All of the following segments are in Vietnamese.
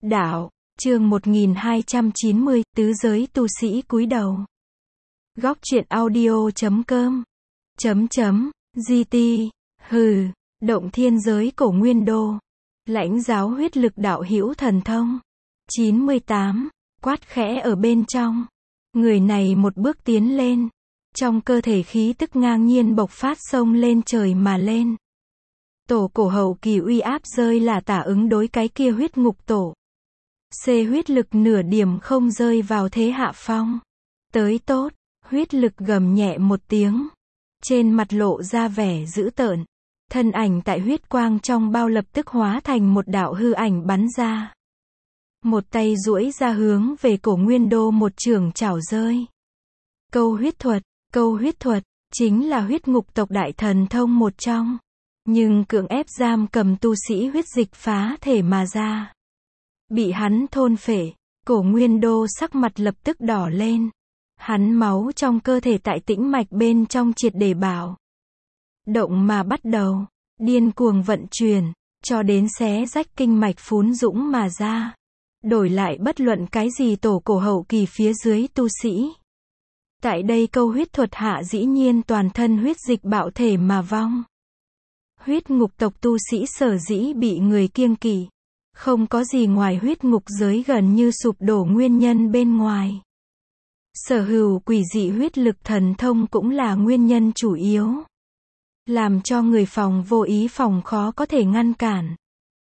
Đạo, chương 1290, tứ giới tu sĩ cúi đầu. Góc truyện audio.com GT, động thiên giới cổ nguyên đô. Lãnh giáo huyết lực đạo hữu thần thông. 98, quát khẽ ở bên trong. Người này một bước tiến lên. Trong cơ thể khí tức ngang nhiên bộc phát xông lên trời mà lên. Tổ cổ hậu kỳ uy áp rơi là tả ứng đối cái kia huyết ngục tổ. C huyết lực nửa điểm không rơi vào thế hạ phong. Tới tốt, huyết lực gầm nhẹ một tiếng. Trên mặt lộ ra vẻ dữ tợn. Thân ảnh tại huyết quang trong bao lập tức hóa thành một đạo hư ảnh bắn ra. Một tay duỗi ra hướng về cổ nguyên đô một trường chảo rơi. Câu huyết thuật, chính là huyết ngục tộc đại thần thông một trong. Nhưng cưỡng ép giam cầm tu sĩ huyết dịch phá thể mà ra. Bị hắn thôn phệ, cổ nguyên đô sắc mặt lập tức đỏ lên. Hắn máu trong cơ thể tại tĩnh mạch bên trong triệt để bảo động mà bắt đầu, điên cuồng vận chuyển, cho đến xé rách kinh mạch phún dũng mà ra. Đổi lại bất luận cái gì tổ cổ hậu kỳ phía dưới tu sĩ. Tại đây câu huyết thuật hạ dĩ nhiên toàn thân huyết dịch bạo thể mà vong. Huyết ngục tộc tu sĩ sở dĩ bị người kiêng kỵ. Không có gì ngoài huyết ngục giới gần như sụp đổ nguyên nhân bên ngoài. Sở hữu quỷ dị huyết lực thần thông cũng là nguyên nhân chủ yếu. Làm cho người phòng vô ý phòng khó có thể ngăn cản.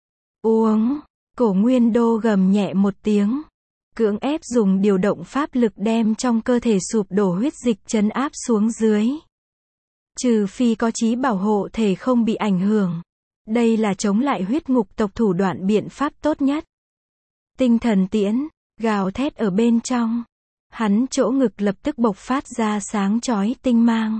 Uống, cổ nguyên đô gầm nhẹ một tiếng. Cưỡng ép dùng điều động pháp lực đem trong cơ thể sụp đổ huyết dịch trấn áp xuống dưới. Trừ phi có chí bảo hộ thể không bị ảnh hưởng. Đây là chống lại huyết ngục tộc thủ đoạn biện pháp tốt nhất. Tinh thần tiễn, gào thét ở bên trong. Hắn chỗ ngực lập tức bộc phát ra sáng chói tinh mang.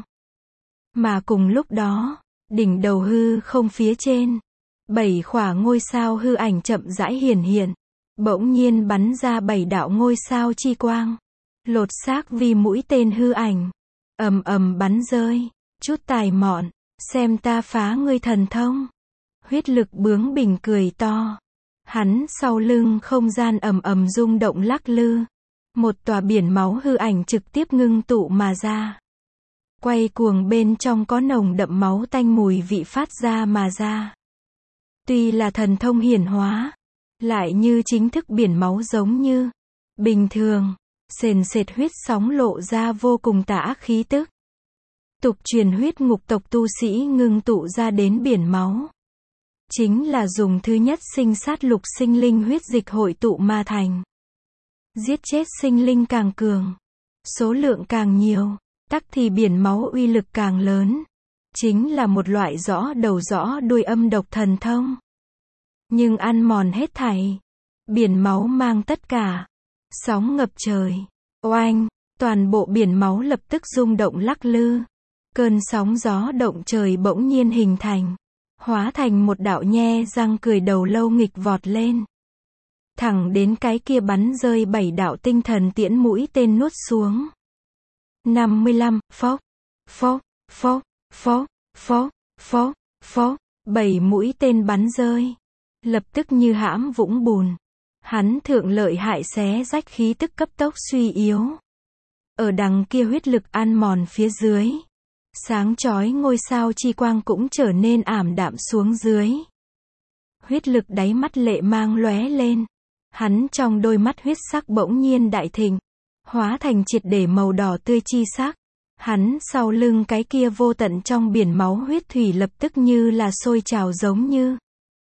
Mà cùng lúc đó, đỉnh đầu hư không phía trên. 7 khỏa ngôi sao hư ảnh chậm rãi hiển hiện. Bỗng nhiên bắn ra 7 đạo ngôi sao chi quang. Lột xác vì mũi tên hư ảnh. Ầm ầm bắn rơi. Chút tài mọn, xem ta phá ngươi thần thông. Huyết lực bướng bỉnh cười to. Hắn sau lưng không gian ầm ầm rung động lắc lư. Một tòa biển máu hư ảnh trực tiếp ngưng tụ mà ra. Quay cuồng bên trong có nồng đậm máu tanh mùi vị phát ra mà ra. Tuy là thần thông hiển hóa, lại như chính thức biển máu giống như bình thường, sền sệt huyết sóng lộ ra vô cùng tà ác khí tức. Tục truyền huyết ngục tộc tu sĩ ngưng tụ ra đến biển máu. Chính là dùng thứ nhất sinh sát lục sinh linh huyết dịch hội tụ mà thành. Giết chết sinh linh càng cường, số lượng càng nhiều, tắc thì biển máu uy lực càng lớn. Chính là một loại rõ đầu rõ đuôi âm độc thần thông. Nhưng ăn mòn hết thảy. Biển máu mang tất cả. Sóng ngập trời. Oanh, toàn bộ biển máu lập tức rung động lắc lư. Cơn sóng gió động trời bỗng nhiên hình thành. Hóa thành một đạo nhe răng cười đầu lâu nghịch vọt lên. Thẳng đến cái kia bắn rơi 7 đạo tinh thần tiễn mũi tên nuốt xuống. 55, phốc, phốc, phốc, phốc, phốc, phốc, phốc, 7 mũi tên bắn rơi. Lập tức như hãm vũng bùn. Hắn thượng lợi hại xé rách khí tức cấp tốc suy yếu. Ở đằng kia huyết lực ăn mòn phía dưới. Sáng chói ngôi sao chi quang cũng trở nên ảm đạm xuống dưới. Huyết lực đáy mắt lệ mang lóe lên. Hắn trong đôi mắt huyết sắc bỗng nhiên đại thịnh. Hóa thành triệt để màu đỏ tươi chi sắc. Hắn sau lưng cái kia vô tận trong biển máu huyết thủy lập tức như là sôi trào giống như.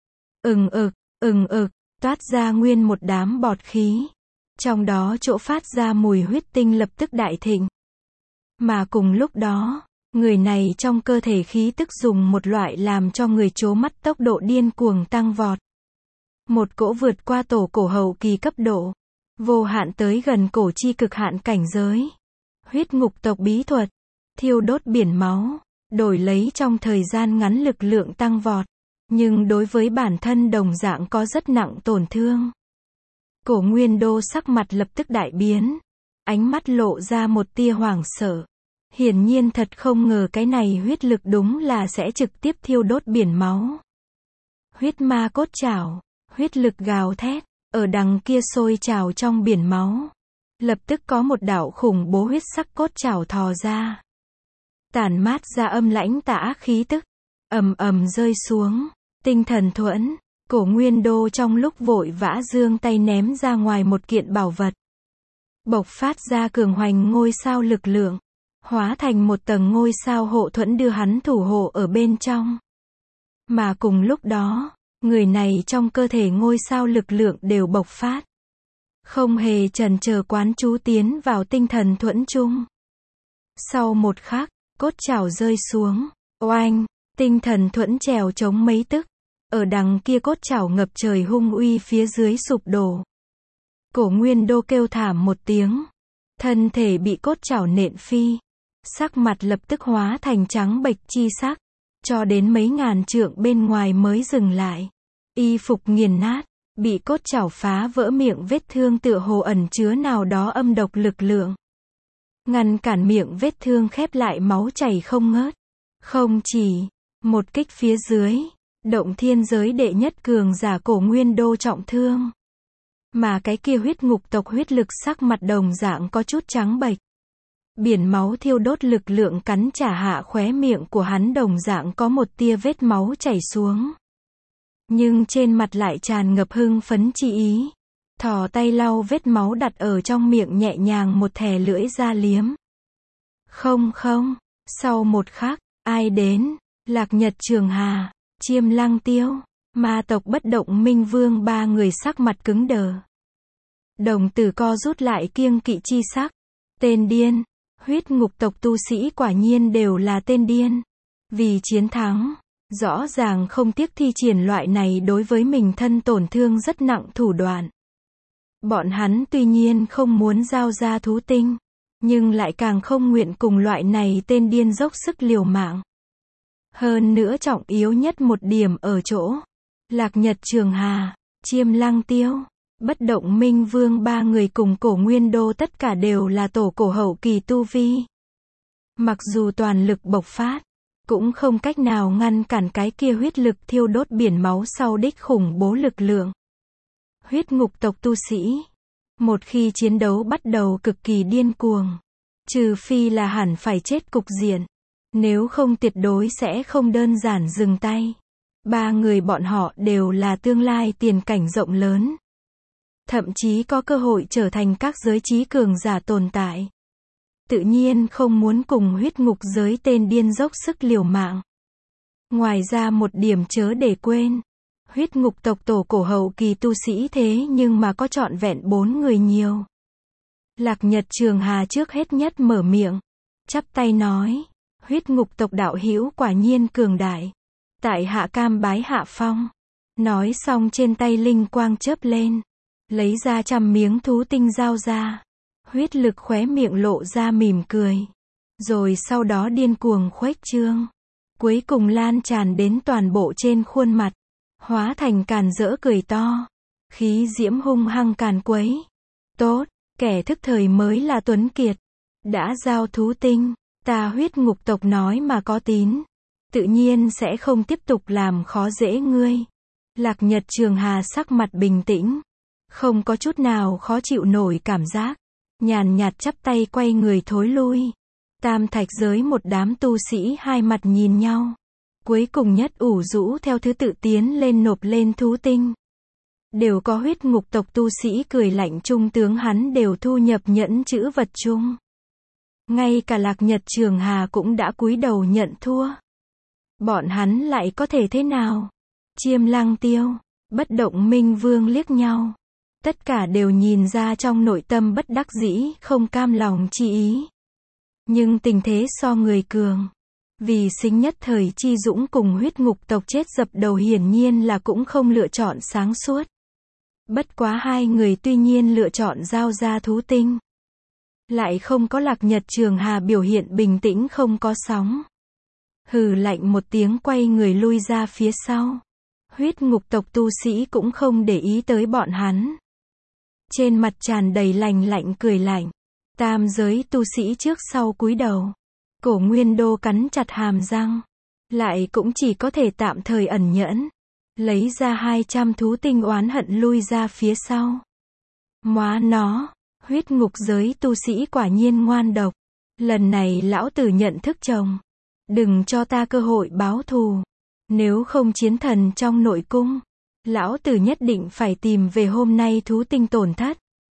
Ừng ực, toát ra nguyên một đám bọt khí. Trong đó chỗ phát ra mùi huyết tinh lập tức đại thịnh. Mà cùng lúc đó, người này trong cơ thể khí tức dùng một loại làm cho người trố mắt tốc độ điên cuồng tăng vọt. Một cỗ vượt qua tổ cổ hậu kỳ cấp độ. Vô hạn tới gần cổ chi cực hạn cảnh giới. Huyết ngục tộc bí thuật. Thiêu đốt biển máu. Đổi lấy trong thời gian ngắn lực lượng tăng vọt. Nhưng đối với bản thân đồng dạng có rất nặng tổn thương. Cổ nguyên đô sắc mặt lập tức đại biến. Ánh mắt lộ ra một tia hoảng sợ. Hiển nhiên thật không ngờ cái này huyết lực đúng là sẽ trực tiếp thiêu đốt biển máu. Huyết ma cốt chảo. Huyết lực gào thét. ở đằng kia sôi trào trong biển máu. Lập tức có một đạo khủng bố huyết sắc cốt trảo thò ra. Tản mát ra âm lãnh tả khí tức. Ầm ầm rơi xuống. Tinh thần thuẫn. Cổ Nguyên Đô trong lúc vội vã giương tay ném ra ngoài một kiện bảo vật. Bộc phát ra cường hoành ngôi sao lực lượng. Hóa thành một tầng ngôi sao hộ thuẫn đưa hắn thủ hộ ở bên trong. Mà cùng lúc đó, người này trong cơ thể ngôi sao lực lượng đều bộc phát. Không hề chần chờ quán chú tiến vào tinh thần thuẫn chung. Sau một khắc, cốt trảo rơi xuống. Oanh, tinh thần thuẫn trèo chống mấy tức. Ở đằng kia cốt trảo ngập trời hung uy phía dưới sụp đổ. Cổ Nguyên Đô kêu thảm một tiếng. Thân thể bị cốt trảo nện phi. Sắc mặt lập tức hóa thành trắng bệch chi sắc. Cho đến mấy ngàn trượng bên ngoài mới dừng lại. Y phục nghiền nát. Bị cốt trảo phá vỡ miệng vết thương tựa hồ ẩn chứa nào đó âm độc lực lượng. Ngăn cản miệng vết thương khép lại máu chảy không ngớt. Không chỉ, một kích phía dưới, động thiên giới đệ nhất cường giả Cổ Nguyên Đô trọng thương. Mà cái kia huyết ngục tộc huyết lực sắc mặt đồng dạng có chút trắng bệch. Biển máu thiêu đốt lực lượng cắn trả hạ khóe miệng của hắn đồng dạng có một tia vết máu chảy xuống. Nhưng trên mặt lại tràn ngập hưng phấn chi ý. Thò tay lau vết máu đặt ở trong miệng nhẹ nhàng một thè lưỡi ra liếm. Không, sau một khắc, ai đến? Lạc Nhật Trường Hà, Chiêm Lăng Tiêu, ma tộc Bất Động Minh Vương ba người sắc mặt cứng đờ. Đồng tử co rút lại kiêng kỵ chi sắc. Tên điên, huyết ngục tộc tu sĩ quả nhiên đều là tên điên. Vì chiến thắng, rõ ràng không tiếc thi triển loại này đối với mình thân tổn thương rất nặng thủ đoạn. Bọn hắn tuy nhiên không muốn giao ra thú tinh, nhưng lại càng không nguyện cùng loại này tên điên dốc sức liều mạng. Hơn nữa trọng yếu nhất một điểm ở chỗ, Lạc Nhật Trường Hà, Chiêm Lăng Tiêu, Bất Động Minh Vương ba người cùng Cổ Nguyên Đô tất cả đều là tổ cổ hậu kỳ tu vi. Mặc dù toàn lực bộc phát, cũng không cách nào ngăn cản cái kia huyết lực thiêu đốt biển máu sau đích khủng bố lực lượng. Huyết ngục tộc tu sĩ, một khi chiến đấu bắt đầu cực kỳ điên cuồng, trừ phi là hẳn phải chết cục diện, nếu không tuyệt đối sẽ không đơn giản dừng tay. Ba người bọn họ đều là tương lai tiền cảnh rộng lớn, thậm chí có cơ hội trở thành các giới trí cường giả tồn tại. Tự nhiên không muốn cùng huyết ngục giới tên điên dốc sức liều mạng. Ngoài ra một điểm chớ để quên, huyết ngục tộc tổ cổ hậu kỳ tu sĩ thế nhưng mà có trọn vẹn 4 người nhiều. Lạc Nhật Trường Hà trước hết nhất mở miệng, chắp tay nói, huyết ngục tộc đạo hữu quả nhiên cường đại. Tại hạ cam bái hạ phong. Nói xong trên tay linh quang chớp lên, lấy ra 100 miếng thú tinh giao ra. Huyết lực khóe miệng lộ ra mỉm cười. Rồi sau đó điên cuồng khuếch trương. Cuối cùng lan tràn đến toàn bộ trên khuôn mặt. Hóa thành càn rỡ cười to. Khí diễm hung hăng càn quấy. Tốt, kẻ thức thời mới là tuấn kiệt. Đã giao thú tinh, ta huyết ngục tộc nói mà có tín. Tự nhiên sẽ không tiếp tục làm khó dễ ngươi. Lạc Nhật Trường Hà sắc mặt bình tĩnh. Không có chút nào khó chịu nổi cảm giác. Nhàn nhạt chắp tay quay người thối lui. Tam thạch giới một đám tu sĩ hai mặt nhìn nhau. Cuối cùng nhất ủ rũ theo thứ tự tiến lên nộp lên thú tinh. Đều có huyết ngục tộc tu sĩ cười lạnh trung tướng hắn đều thu nhập nhẫn chữ vật chung. Ngay cả Lạc Nhật Trường Hà cũng đã cúi đầu nhận thua. Bọn hắn lại có thể thế nào? Chiêm Lăng Tiêu, Bất Động Minh Vương liếc nhau. Tất cả đều nhìn ra trong nội tâm bất đắc dĩ, không cam lòng chi ý. Nhưng tình thế so người cường. Vì sinh nhất thời chi dũng cùng huyết ngục tộc chết dập đầu hiển nhiên là cũng không lựa chọn sáng suốt. Bất quá hai người tuy nhiên lựa chọn giao ra thú tinh. Lại không có Lạc Nhật Trường Hà biểu hiện bình tĩnh không có sóng. Hừ lạnh một tiếng quay người lui ra phía sau. Huyết ngục tộc tu sĩ cũng không để ý tới bọn hắn. Trên mặt tràn đầy lạnh lạnh cười lạnh. Tam giới tu sĩ trước sau cúi đầu. Cổ Nguyên Đô cắn chặt hàm răng. Lại cũng chỉ có thể tạm thời ẩn nhẫn. lấy ra 200 thú tinh oán hận lui ra phía sau. Móa nó, huyết ngục giới tu sĩ quả nhiên ngoan độc. Lần này lão tử nhận thức chồng. Đừng cho ta cơ hội báo thù. Nếu không chiến thần trong nội cung, lão tử nhất định phải tìm về hôm nay thú tinh tổn thất.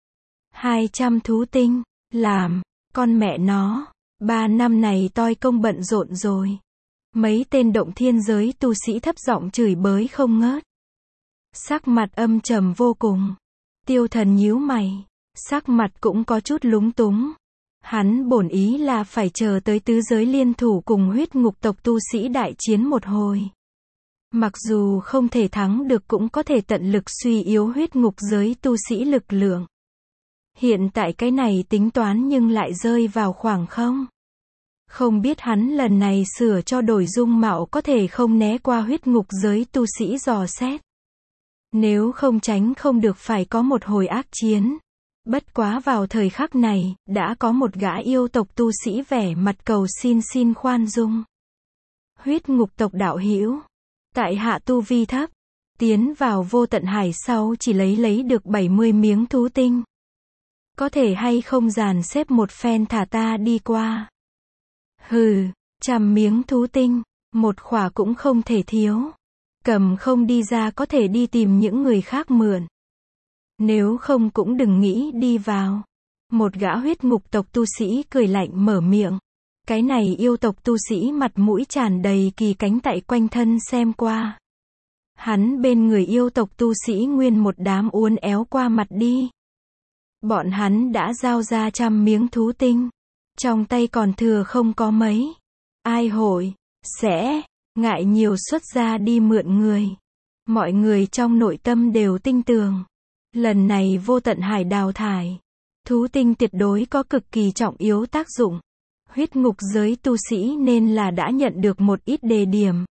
200 thú tinh, làm, con mẹ nó, 3 năm này toi công bận rộn rồi. Mấy tên động thiên giới tu sĩ thấp giọng chửi bới không ngớt. Sắc mặt âm trầm vô cùng. Tiêu Thần nhíu mày, sắc mặt cũng có chút lúng túng. Hắn bổn ý là phải chờ tới tứ giới liên thủ cùng huyết ngục tộc tu sĩ đại chiến một hồi. Mặc dù không thể thắng được cũng có thể tận lực suy yếu huyết ngục giới tu sĩ lực lượng. Hiện tại cái này tính toán nhưng lại rơi vào khoảng không. Không biết hắn lần này sửa cho đổi dung mạo có thể không né qua huyết ngục giới tu sĩ dò xét. Nếu không tránh không được phải có một hồi ác chiến. Bất quá vào thời khắc này, đã có một gã yêu tộc tu sĩ vẻ mặt cầu xin khoan dung. Huyết ngục tộc đạo hữu, tại hạ tu vi thấp, tiến vào vô tận hải sau chỉ lấy được 70 miếng thú tinh. Có thể hay không dàn xếp một phen thả ta đi qua. Hừ, 100 miếng thú tinh, một khỏa cũng không thể thiếu. Cầm không đi ra có thể đi tìm những người khác mượn. Nếu không cũng đừng nghĩ đi vào. Một gã huyết ngục tộc tu sĩ cười lạnh mở miệng. Cái này yêu tộc tu sĩ mặt mũi tràn đầy kỳ cánh tại quanh thân xem qua. Hắn bên người yêu tộc tu sĩ nguyên một đám uốn éo qua mặt đi. Bọn hắn đã giao ra 100 miếng thú tinh. Trong tay còn thừa không có mấy. Ai hội, sẽ, ngại nhiều xuất ra đi mượn người. Mọi người trong nội tâm đều tin tưởng. Lần này vô tận hải đào thải. Thú tinh tuyệt đối có cực kỳ trọng yếu tác dụng. Huyết ngục giới tu sĩ nên là đã nhận được một ít đề điểm.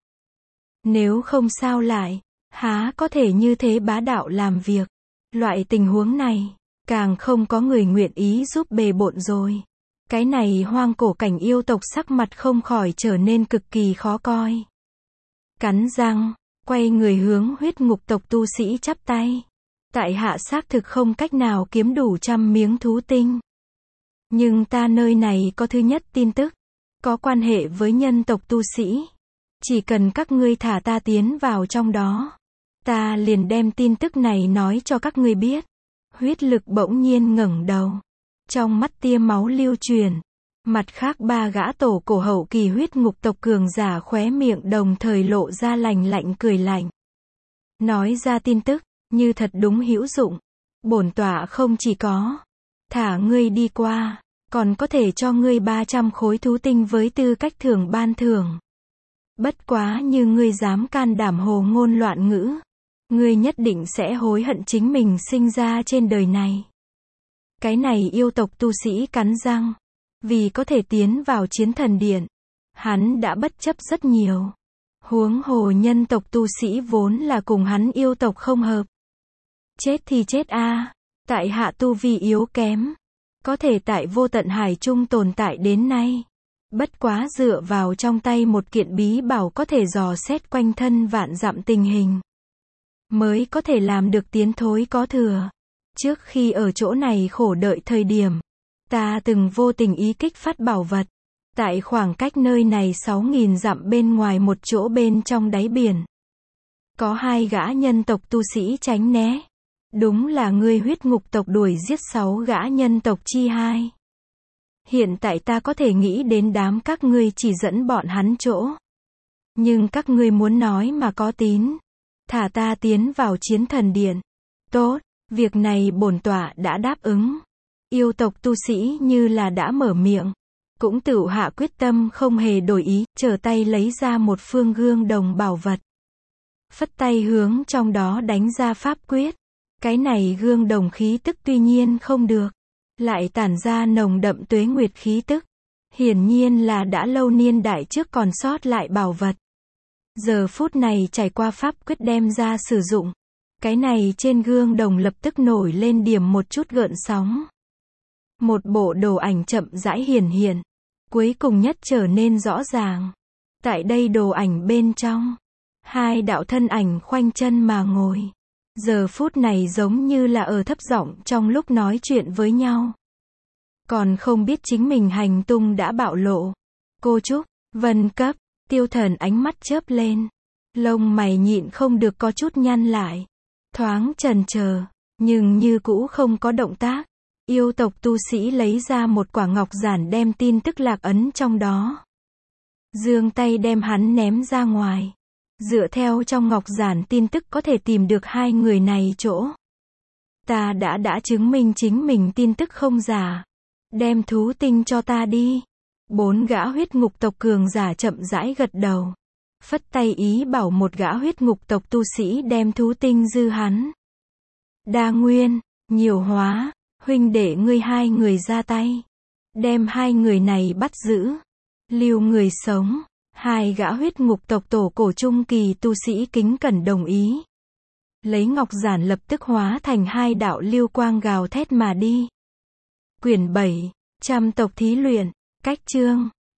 Nếu không sao lại, há có thể như thế bá đạo làm việc. Loại tình huống này, càng không có người nguyện ý giúp bề bộn rồi. Cái này hoang cổ cảnh yêu tộc sắc mặt không khỏi trở nên cực kỳ khó coi. Cắn răng, quay người hướng huyết ngục tộc tu sĩ chắp tay. Tại hạ xác thực không cách nào kiếm đủ 100 miếng thú tinh. Nhưng ta nơi này có thứ nhất tin tức, có quan hệ với nhân tộc tu sĩ. Chỉ cần các ngươi thả ta tiến vào trong đó, ta liền đem tin tức này nói cho các ngươi biết. Huyết lực bỗng nhiên ngẩng đầu. Trong mắt tia máu lưu truyền. Mặt khác 3 gã tổ cổ hậu kỳ huyết ngục tộc cường giả khóe miệng đồng thời lộ ra lạnh lạnh cười lạnh. Nói ra tin tức, như thật đúng hữu dụng. Bổn tọa không chỉ có thả ngươi đi qua, còn có thể cho ngươi 300 khối thú tinh với tư cách thưởng ban thưởng. Bất quá như ngươi dám can đảm hồ ngôn loạn ngữ, ngươi nhất định sẽ hối hận chính mình sinh ra trên đời này. Cái này yêu tộc tu sĩ cắn răng. Vì có thể tiến vào chiến thần điện, hắn đã bất chấp rất nhiều. Huống hồ nhân tộc tu sĩ vốn là cùng hắn yêu tộc không hợp. Chết thì chết a, tại hạ tu vi yếu kém. Có thể tại vô tận hải trung tồn tại đến nay. Bất quá dựa vào trong tay một kiện bí bảo có thể dò xét quanh thân vạn dặm tình hình. Mới có thể làm được tiến thối có thừa. Trước khi ở chỗ này khổ đợi thời điểm, ta từng vô tình ý kích phát bảo vật. Tại khoảng cách nơi này 6.000 dặm bên ngoài một chỗ bên trong đáy biển. Có 2 gã nhân tộc tu sĩ tránh né. Đúng là ngươi huyết ngục tộc đuổi giết 6 gã nhân tộc chi 2. Hiện tại ta có thể nghĩ đến đám các ngươi chỉ dẫn bọn hắn chỗ. Nhưng các ngươi muốn nói mà có tín. Thả ta tiến vào chiến thần điện. Tốt, việc này bổn tọa đã đáp ứng. Yêu tộc tu sĩ như là đã mở miệng. Cũng tự hạ quyết tâm không hề đổi ý, trở tay lấy ra một phương gương đồng bảo vật. Phất tay hướng trong đó đánh ra pháp quyết. Cái này gương đồng khí tức tuy nhiên không được. Lại tản ra nồng đậm tuế nguyệt khí tức. Hiển nhiên là đã lâu niên đại trước còn sót lại bảo vật. Giờ phút này trải qua pháp quyết đem ra sử dụng. Cái này trên gương đồng lập tức nổi lên điểm một chút gợn sóng. Một bộ đồ ảnh chậm rãi hiển hiện. Cuối cùng nhất trở nên rõ ràng. Tại đây đồ ảnh bên trong, Hai đạo thân ảnh khoanh chân mà ngồi. Giờ phút này giống như là ở thấp giọng trong lúc nói chuyện với nhau. Còn không biết chính mình hành tung đã bạo lộ. Cô Trúc, Vân Cấp, Tiêu Thần ánh mắt chớp lên. Lông mày nhịn không được có chút nhăn lại. Thoáng chần chờ, nhưng như cũ không có động tác. Yêu tộc tu sĩ lấy ra một quả ngọc giản đem tin tức lạc ấn trong đó. Giương tay đem hắn ném ra ngoài. Dựa theo trong ngọc giản tin tức có thể tìm được hai người này chỗ. Ta đã chứng minh chính mình tin tức không giả. Đem thú tinh cho ta đi. 4 gã huyết ngục tộc cường giả chậm rãi gật đầu. Phất tay ý bảo một gã huyết ngục tộc tu sĩ đem thú tinh dư hắn. Đa Nguyên, Nhiều Hóa, huynh đệ ngươi hai người ra tay. Đem hai người này bắt giữ. Lưu người sống. Hai gã huyết ngục tộc tổ cổ trung kỳ tu sĩ kính cẩn đồng ý. Lấy ngọc giản lập tức hóa thành hai đạo lưu quang gào thét mà đi. Quyển 7, Trăm tộc thí luyện, cách chương.